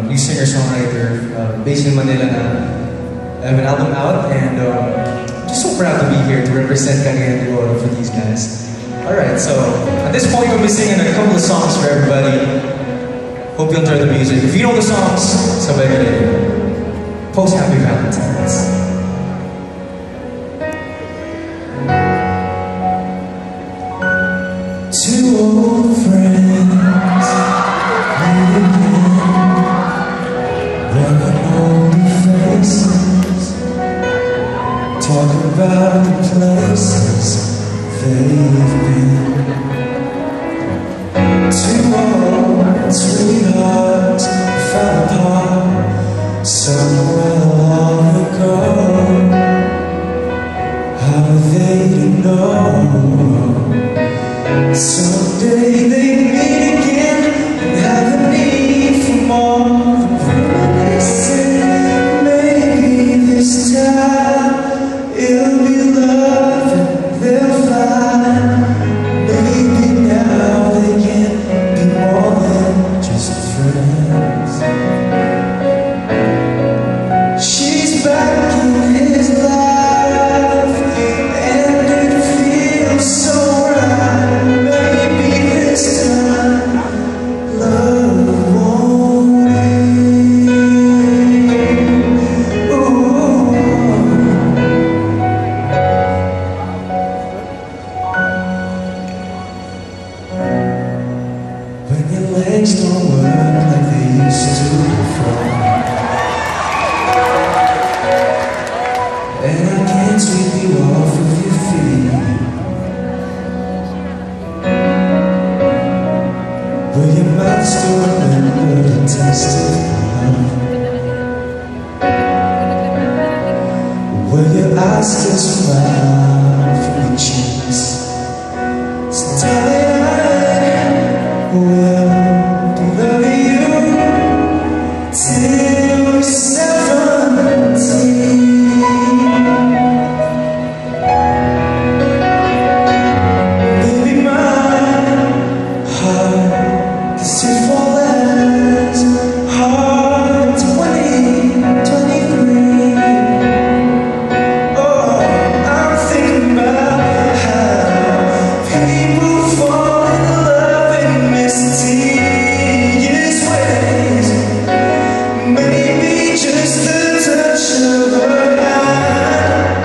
new singer-songwriter based in Manila na I have an album out, and I'm just so proud to be here to represent Cagayan de Oro for these guys. Alright, so at this point we'll be singing a couple of songs for everybody. Hope you enjoy the music. If you know the songs, sabay ka rin. Post Happy Valentine's. Two old friends meet again, running older faces, talk about the places they've been. Two old sweethearts fell apart somewhere long ago. How are they to know? Someday they meet again and have a need for more. They say maybe this time it'll be love and they'll find. Maybe now they can be more than just friends. She's back in his life and it feels so right. When your legs don't work like they used to before, and I can't sweep you off of your feet, will your mouth still remember the taste of love? Will your eyes still smile from your cheeks? So tell me I will love you till we're 17. Baby, my heart is too full as hard 23. Oh, I'm thinking about how people fall in love in mysterious ways. Maybe just the touch of her hand.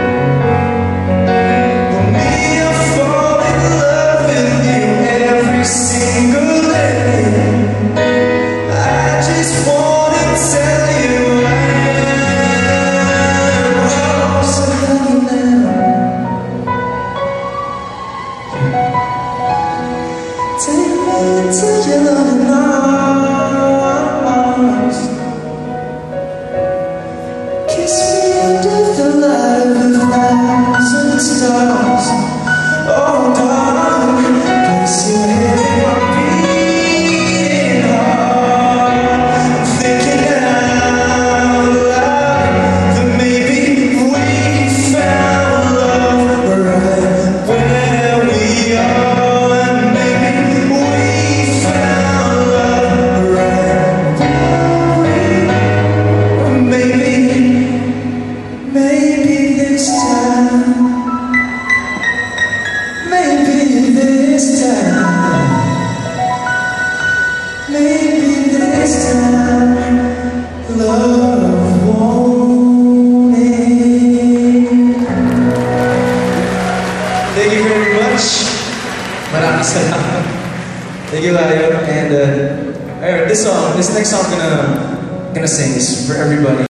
But me, I fall in love with you every single day. I just wanna tell you I am. Oh, so honey now, take me into your loving arms. Kiss me under the light of 1,000 stars. Oh, darling, place your head in my beating heart. I'm thinking out loud that maybe we found love right where we are. And maybe we found love right where we are. Maybe this time, maybe this time, maybe this time, love won't end. Thank you very much. Maraming salamat. Thank you, Layo. And this next song I'm gonna sing is for everybody.